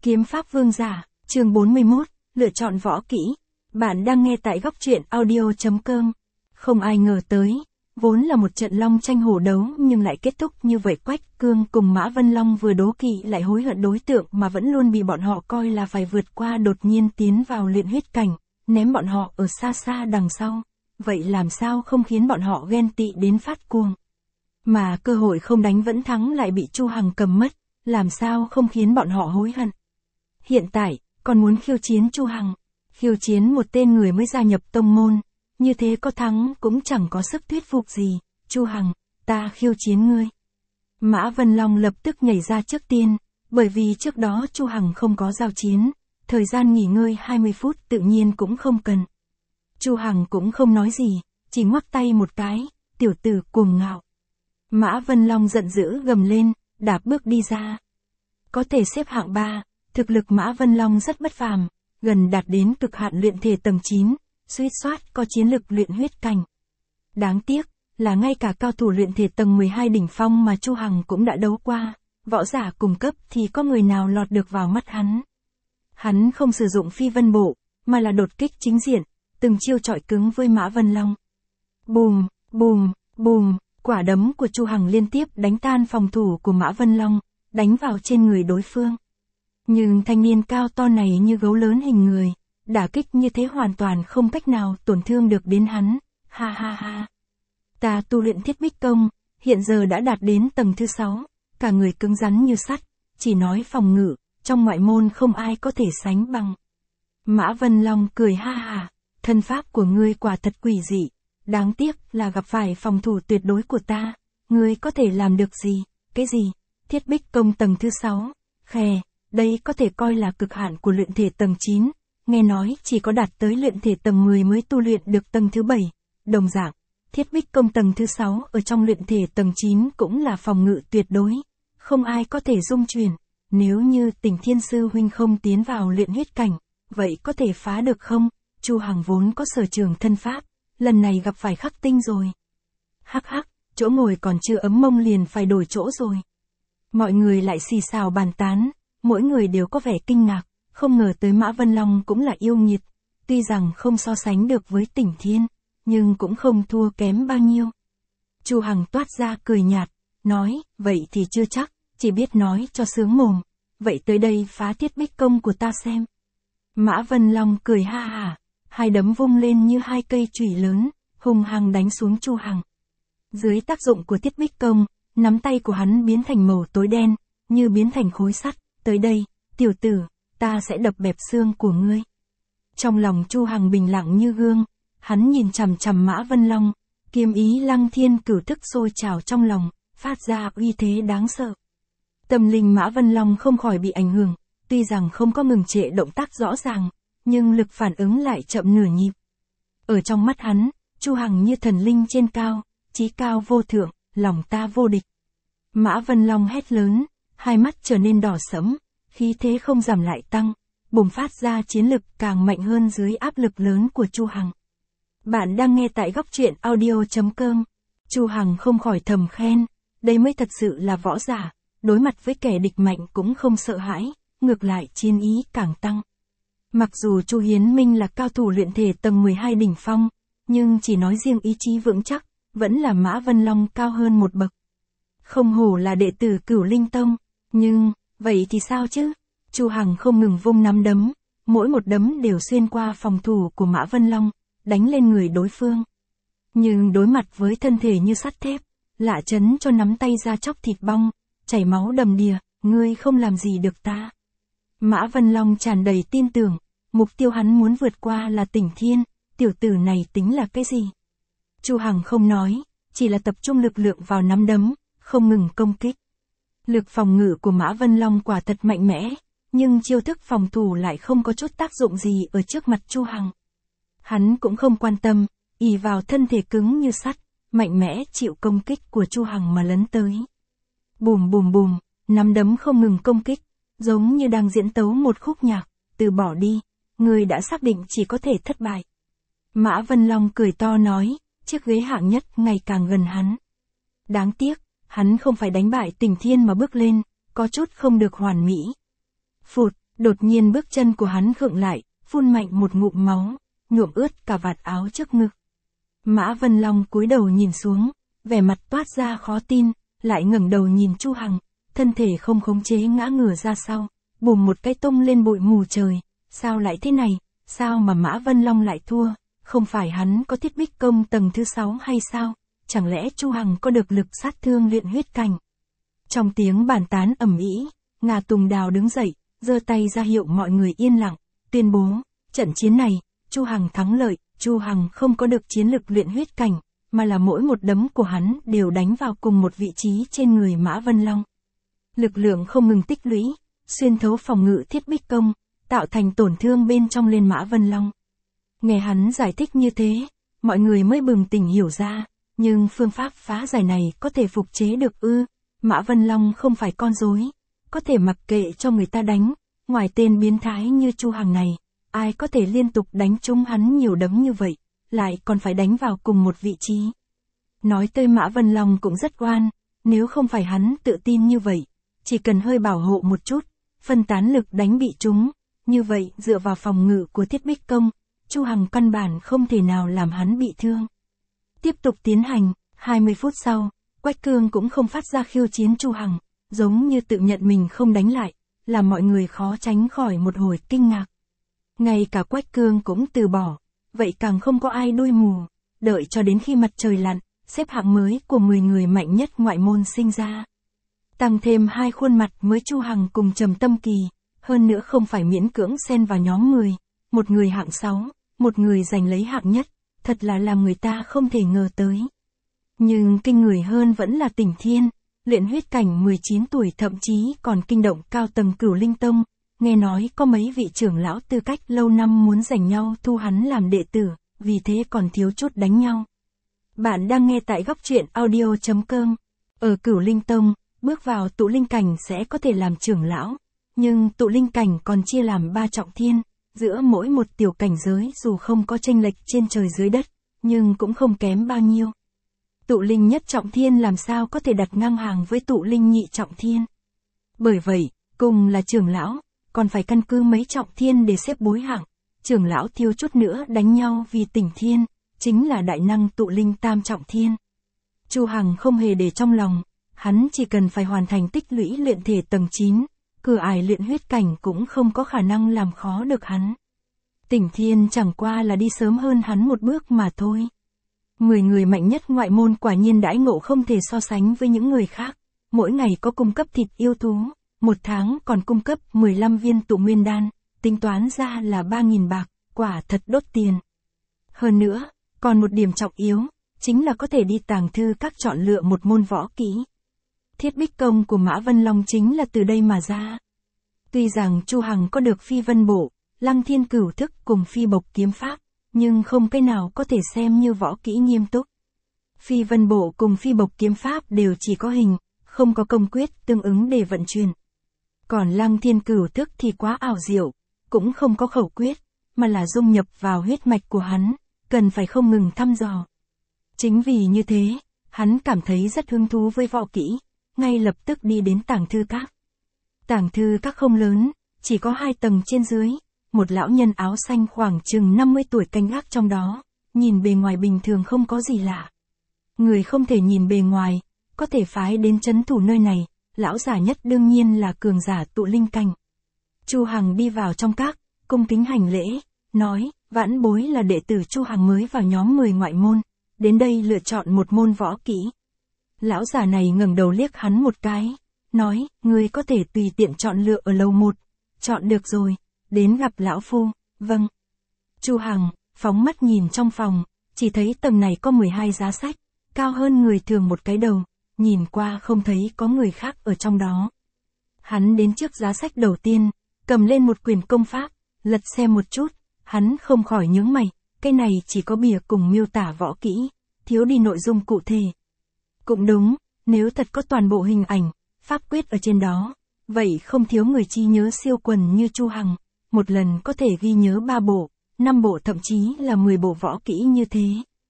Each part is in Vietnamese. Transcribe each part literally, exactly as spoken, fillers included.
Kiếm pháp vương giả, chương bốn mươi mốt, lựa chọn võ kỹ. Bạn đang nghe tại góc truyện audio chấm com. Không ai ngờ tới, vốn là một trận long tranh hổ đấu nhưng lại kết thúc như vậy. Quách Cương cùng Mã Vân Long vừa đố kỵ lại hối hận đối tượng mà vẫn luôn bị bọn họ coi là phải vượt qua đột nhiên tiến vào luyện huyết cảnh, ném bọn họ ở xa xa đằng sau. Vậy làm sao không khiến bọn họ ghen tị đến phát cuồng. Mà cơ hội không đánh vẫn thắng lại bị Chu Hằng cầm mất, làm sao không khiến bọn họ hối hận. Hiện tại, còn muốn khiêu chiến Chu Hằng, khiêu chiến một tên người mới gia nhập tông môn, như thế có thắng cũng chẳng có sức thuyết phục gì. Chu Hằng, ta khiêu chiến ngươi. Mã Vân Long lập tức nhảy ra trước tiên, bởi vì trước đó Chu Hằng không có giao chiến, thời gian nghỉ ngơi hai mươi phút tự nhiên cũng không cần. Chu Hằng cũng không nói gì, chỉ ngoắc tay một cái, tiểu tử cuồng ngạo. Mã Vân Long giận dữ gầm lên, đạp bước đi ra. Có thể xếp hạng ba, thực lực Mã Vân Long rất bất phàm, gần đạt đến cực hạn luyện thể tầng chín, suýt soát có chiến lực luyện huyết cảnh. Đáng tiếc, là ngay cả cao thủ luyện thể tầng mười hai đỉnh phong mà Chu Hằng cũng đã đấu qua, võ giả cùng cấp thì có người nào lọt được vào mắt hắn. Hắn không sử dụng phi vân bộ, mà là đột kích chính diện, từng chiêu chọi cứng với Mã Vân Long. Bùm, bùm, bùm, quả đấm của Chu Hằng liên tiếp đánh tan phòng thủ của Mã Vân Long, đánh vào trên người đối phương. Nhưng thanh niên cao to này như gấu lớn hình người, đả kích như thế hoàn toàn không cách nào tổn thương được đến hắn. Ha ha ha. Ta tu luyện thiết bích công, hiện giờ đã đạt đến tầng thứ sáu, cả người cứng rắn như sắt, chỉ nói phòng ngự, trong ngoại môn không ai có thể sánh bằng. Mã Vân Long cười ha ha, thân pháp của ngươi quả thật quỷ dị, đáng tiếc là gặp phải phòng thủ tuyệt đối của ta, ngươi có thể làm được gì, cái gì, thiết bích công tầng thứ sáu, khè, đây có thể coi là cực hạn của luyện thể tầng chín, nghe nói chỉ có đạt tới luyện thể tầng mười mới tu luyện được tầng thứ bảy, đồng dạng, thiết bích công tầng thứ sáu ở trong luyện thể tầng chín cũng là phòng ngự tuyệt đối, không ai có thể dung chuyển, nếu như Tỉnh Thiên Sư huynh không tiến vào luyện huyết cảnh, vậy có thể phá được không? Chu Hằng vốn có sở trường thân pháp, lần này gặp phải khắc tinh rồi. Hắc hắc, chỗ ngồi còn chưa ấm mông liền phải đổi chỗ rồi. Mọi người lại xì xào bàn tán, mỗi người đều có vẻ kinh ngạc, không ngờ tới Mã Vân Long cũng là yêu nghiệt, tuy rằng không so sánh được với Tỉnh Thiên, nhưng cũng không thua kém bao nhiêu. Chu Hằng toát ra cười nhạt, nói, vậy thì chưa chắc, chỉ biết nói cho sướng mồm, vậy tới đây phá thiết bích công của ta xem. Mã Vân Long cười ha hả, hai đấm vung lên như hai cây chùy lớn, hung hăng đánh xuống Chu Hằng. Dưới tác dụng của thiết bích công, nắm tay của hắn biến thành màu tối đen, như biến thành khối sắt, tới đây, tiểu tử, ta sẽ đập bẹp xương của ngươi. Trong lòng Chu Hằng bình lặng như gương, hắn nhìn chằm chằm Mã Vân Long, kiếm ý Lăng Thiên Cửu Thức sôi trào trong lòng, phát ra uy thế đáng sợ. Tâm linh Mã Vân Long không khỏi bị ảnh hưởng, tuy rằng không có ngừng trệ động tác rõ ràng, nhưng lực phản ứng lại chậm nửa nhịp. Ở trong mắt hắn, Chu Hằng như thần linh trên cao, chí cao vô thượng, lòng ta vô địch. Mã Vân Long hét lớn, hai mắt trở nên đỏ sẫm, khí thế không giảm lại tăng, bùng phát ra chiến lực càng mạnh hơn dưới áp lực lớn của Chu Hằng. Bạn đang nghe tại góc truyện audio chấm com. Chu Hằng không khỏi thầm khen, đây mới thật sự là võ giả, đối mặt với kẻ địch mạnh cũng không sợ hãi, ngược lại chiến ý càng tăng. Mặc dù Chu Hiến Minh là cao thủ luyện thể tầng mười hai đỉnh phong, nhưng chỉ nói riêng ý chí vững chắc, vẫn là Mã Vân Long cao hơn một bậc. Không hổ là đệ tử Cửu Linh Tông, nhưng, vậy thì sao chứ? Chu Hằng không ngừng vung nắm đấm, mỗi một đấm đều xuyên qua phòng thủ của Mã Vân Long, đánh lên người đối phương. Nhưng đối mặt với thân thể như sắt thép, lạ chấn cho nắm tay ra chóc thịt bong, chảy máu đầm đìa, ngươi không làm gì được ta. Mã Vân Long tràn đầy tin tưởng, mục tiêu hắn muốn vượt qua là Tỉnh Thiên, tiểu tử này tính là cái gì? Chu Hằng không nói, chỉ là tập trung lực lượng vào nắm đấm, không ngừng công kích. Lực phòng ngự của Mã Vân Long quả thật mạnh mẽ, nhưng chiêu thức phòng thủ lại không có chút tác dụng gì ở trước mặt Chu Hằng. Hắn cũng không quan tâm, ỷ vào thân thể cứng như sắt, mạnh mẽ chịu công kích của Chu Hằng mà lấn tới. Bùm bùm bùm, nắm đấm không ngừng công kích, giống như đang diễn tấu một khúc nhạc, từ bỏ đi, người đã xác định chỉ có thể thất bại. Mã Vân Long cười to nói, chiếc ghế hạng nhất ngày càng gần hắn. Đáng tiếc, hắn không phải đánh bại Tỉnh Thiên mà bước lên, có chút không được hoàn mỹ. Phụt, Đột nhiên bước chân của hắn khựng lại, phun mạnh một ngụm máu, nhuộm ướt cả vạt áo trước ngực. Mã Vân Long cúi đầu nhìn xuống, vẻ mặt toát ra khó tin, lại ngẩng đầu nhìn Chu Hằng, thân thể không khống chế ngã ngửa ra sau, bùm một cái tung lên bụi mù trời. Sao lại thế này, sao mà Mã Vân Long lại thua, không phải hắn có thiết bích công tầng thứ sáu hay sao, chẳng lẽ Chu Hằng có được lực sát thương luyện huyết cảnh. Trong tiếng bàn tán ầm ĩ, Ngà Tùng Đào đứng dậy, giơ tay ra hiệu mọi người yên lặng, tuyên bố, trận chiến này, Chu Hằng thắng lợi. Chu Hằng không có được chiến lực luyện huyết cảnh, mà là mỗi một đấm của hắn đều đánh vào cùng một vị trí trên người Mã Vân Long. Lực lượng không ngừng tích lũy, xuyên thấu phòng ngự thiết bích công, tạo thành tổn thương bên trong lên Mã Vân Long. Nghe hắn giải thích như thế, mọi người mới bừng tỉnh hiểu ra, nhưng phương pháp phá giải này có thể phục chế được ư? Mã Vân Long không phải con rối, có thể mặc kệ cho người ta đánh, ngoài tên biến thái như Chu Hằng này, ai có thể liên tục đánh trúng hắn nhiều đấm như vậy, lại còn phải đánh vào cùng một vị trí. Nói tới Mã Vân Long cũng rất oan, nếu không phải hắn tự tin như vậy, chỉ cần hơi bảo hộ một chút, phân tán lực đánh bị trúng, như vậy dựa vào phòng ngự của thiết bích công, Chu Hằng căn bản không thể nào làm hắn bị thương. Tiếp tục tiến hành, hai mươi phút sau, Quách Cương cũng không phát ra khiêu chiến Chu Hằng, giống như tự nhận mình không đánh lại, làm mọi người khó tránh khỏi một hồi kinh ngạc. Ngay cả Quách Cương cũng từ bỏ, vậy càng không có ai đuôi mù, đợi cho đến khi mặt trời lặn, xếp hạng mới của mười người mạnh nhất ngoại môn sinh ra. Tăng thêm hai khuôn mặt mới Chu Hằng cùng Trầm Tâm Kỳ, hơn nữa không phải miễn cưỡng xen vào nhóm mười, một người hạng sáu, một người giành lấy hạng nhất, thật là làm người ta không thể ngờ tới. Nhưng kinh người hơn vẫn là Tỉnh Thiên, luyện huyết cảnh mười chín tuổi thậm chí còn kinh động cao tầng Cửu Linh Tông, nghe nói có mấy vị trưởng lão tư cách lâu năm muốn giành nhau thu hắn làm đệ tử, vì thế còn thiếu chút đánh nhau. Bạn đang nghe tại góc truyện audio chấm com. Ở Cửu Linh Tông, bước vào tụ linh cảnh sẽ có thể làm trưởng lão, nhưng tụ linh cảnh còn chia làm ba trọng thiên, giữa mỗi một tiểu cảnh giới dù không có chênh lệch trên trời dưới đất, nhưng cũng không kém bao nhiêu. Tụ linh nhất trọng thiên làm sao có thể đặt ngang hàng với tụ linh nhị trọng thiên. Bởi vậy, cùng là trưởng lão, còn phải căn cứ mấy trọng thiên để xếp bối hạng, trưởng lão thiếu chút nữa đánh nhau vì Tỉnh Thiên, chính là đại năng tụ linh tam trọng thiên. Chu Hằng không hề để trong lòng, hắn chỉ cần phải hoàn thành tích lũy luyện thể tầng chín, cửa ải luyện huyết cảnh cũng không có khả năng làm khó được hắn. Tỉnh Thiên chẳng qua là đi sớm hơn hắn một bước mà thôi. Mười người mạnh nhất ngoại môn quả nhiên đãi ngộ không thể so sánh với những người khác, mỗi ngày có cung cấp thịt yêu thú, một tháng còn cung cấp mười lăm viên tụ nguyên đan, tính toán ra là ba nghìn bạc, quả thật đốt tiền. Hơn nữa, còn một điểm trọng yếu, chính là có thể đi tàng thư các chọn lựa một môn võ kỹ. Thiết bích công của Mã Vân Long chính là từ đây mà ra. Tuy rằng Chu Hằng có được phi vân bộ, lăng thiên cửu thức cùng phi bộc kiếm pháp, nhưng không cái nào có thể xem như võ kỹ nghiêm túc. Phi vân bộ cùng phi bộc kiếm pháp đều chỉ có hình, không có công quyết tương ứng để vận chuyển. Còn lăng thiên cửu thức thì quá ảo diệu, cũng không có khẩu quyết, mà là dung nhập vào huyết mạch của hắn, cần phải không ngừng thăm dò. Chính vì như thế, hắn cảm thấy rất hứng thú với võ kỹ, ngay lập tức đi đến tàng thư các. Tàng thư các không lớn, chỉ có hai tầng trên dưới, một lão nhân áo xanh khoảng chừng năm mươi tuổi canh gác trong đó, nhìn bề ngoài bình thường không có gì lạ. Người không thể nhìn bề ngoài, có thể phái đến trấn thủ nơi này, lão giả nhất đương nhiên là cường giả tụ linh cảnh. Chu Hằng đi vào trong các, cung kính hành lễ, nói, vãn bối là đệ tử Chu Hằng mới vào nhóm mười ngoại môn, đến đây lựa chọn một môn võ kỹ. Lão già này ngẩng đầu liếc hắn một cái, nói, ngươi có thể tùy tiện chọn lựa ở lầu một, chọn được rồi, đến gặp lão phu, vâng. Chu Hằng, phóng mắt nhìn trong phòng, chỉ thấy tầng này có mười hai giá sách, cao hơn người thường một cái đầu, nhìn qua không thấy có người khác ở trong đó. Hắn đến trước giá sách đầu tiên, cầm lên một quyển công pháp, lật xem một chút, hắn không khỏi nhướng mày, cái này chỉ có bìa cùng miêu tả võ kỹ, thiếu đi nội dung cụ thể. Cũng đúng, nếu thật có toàn bộ hình ảnh, pháp quyết ở trên đó, vậy không thiếu người chi nhớ siêu quần như Chu Hằng, một lần có thể ghi nhớ ba bộ, năm bộ thậm chí là mười bộ võ kỹ như thế.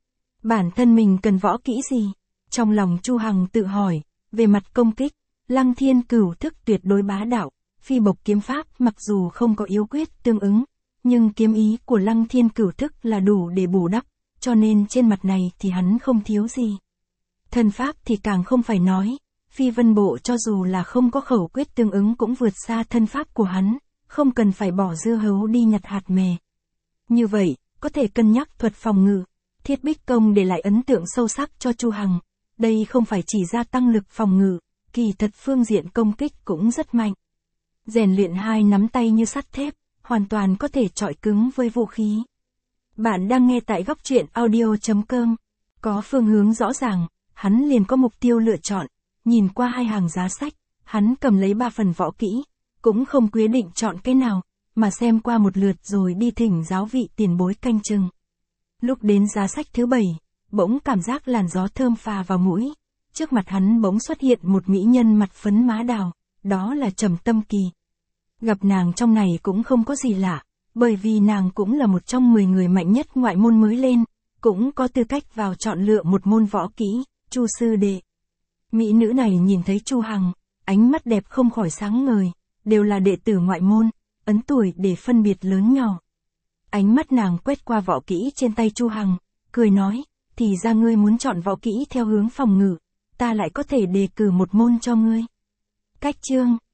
Bản thân mình cần võ kỹ gì? Trong lòng Chu Hằng tự hỏi, về mặt công kích, Lăng Thiên Cửu thức tuyệt đối bá đạo, Phi bộc kiếm pháp mặc dù không có yếu quyết tương ứng, nhưng kiếm ý của Lăng Thiên Cửu thức là đủ để bù đắp, cho nên trên mặt này thì hắn không thiếu gì. Thân pháp thì càng không phải nói, Phi Vân Bộ cho dù là không có khẩu quyết tương ứng cũng vượt xa thân pháp của hắn, không cần phải bỏ dưa hấu đi nhặt hạt mè. Như vậy, có thể cân nhắc thuật phòng ngự, Thiết Bích Công để lại ấn tượng sâu sắc cho Chu Hằng. Đây không phải chỉ gia tăng lực phòng ngự, kỳ thật phương diện công kích cũng rất mạnh. Rèn luyện hai nắm tay như sắt thép, hoàn toàn có thể chọi cứng với vũ khí. Bạn đang nghe tại góc truyện audio chấm com. Có phương hướng rõ ràng, hắn liền có mục tiêu lựa chọn. Nhìn qua hai hàng giá sách, hắn cầm lấy ba phần võ kỹ, cũng không quyết định chọn cái nào, mà xem qua một lượt rồi đi thỉnh giáo vị tiền bối canh chừng. Lúc đến giá sách thứ bảy, bỗng cảm giác làn gió thơm phà vào mũi. Trước mặt hắn bỗng xuất hiện một mỹ nhân mặt phấn má đào, đó là Trầm Tâm Kỳ. Gặp nàng trong này cũng không có gì lạ, bởi vì nàng cũng là một trong mười người mạnh nhất ngoại môn mới lên, cũng có tư cách vào chọn lựa một môn võ kỹ, Chu sư đệ. Mỹ nữ này nhìn thấy Chu Hằng, ánh mắt đẹp không khỏi sáng ngời, đều là đệ tử ngoại môn, ấn tuổi để phân biệt lớn nhỏ. Ánh mắt nàng quét qua võ kỹ trên tay Chu Hằng, cười nói, thì ra ngươi muốn chọn võ kỹ theo hướng phòng ngự, ta lại có thể đề cử một môn cho ngươi. Cách chương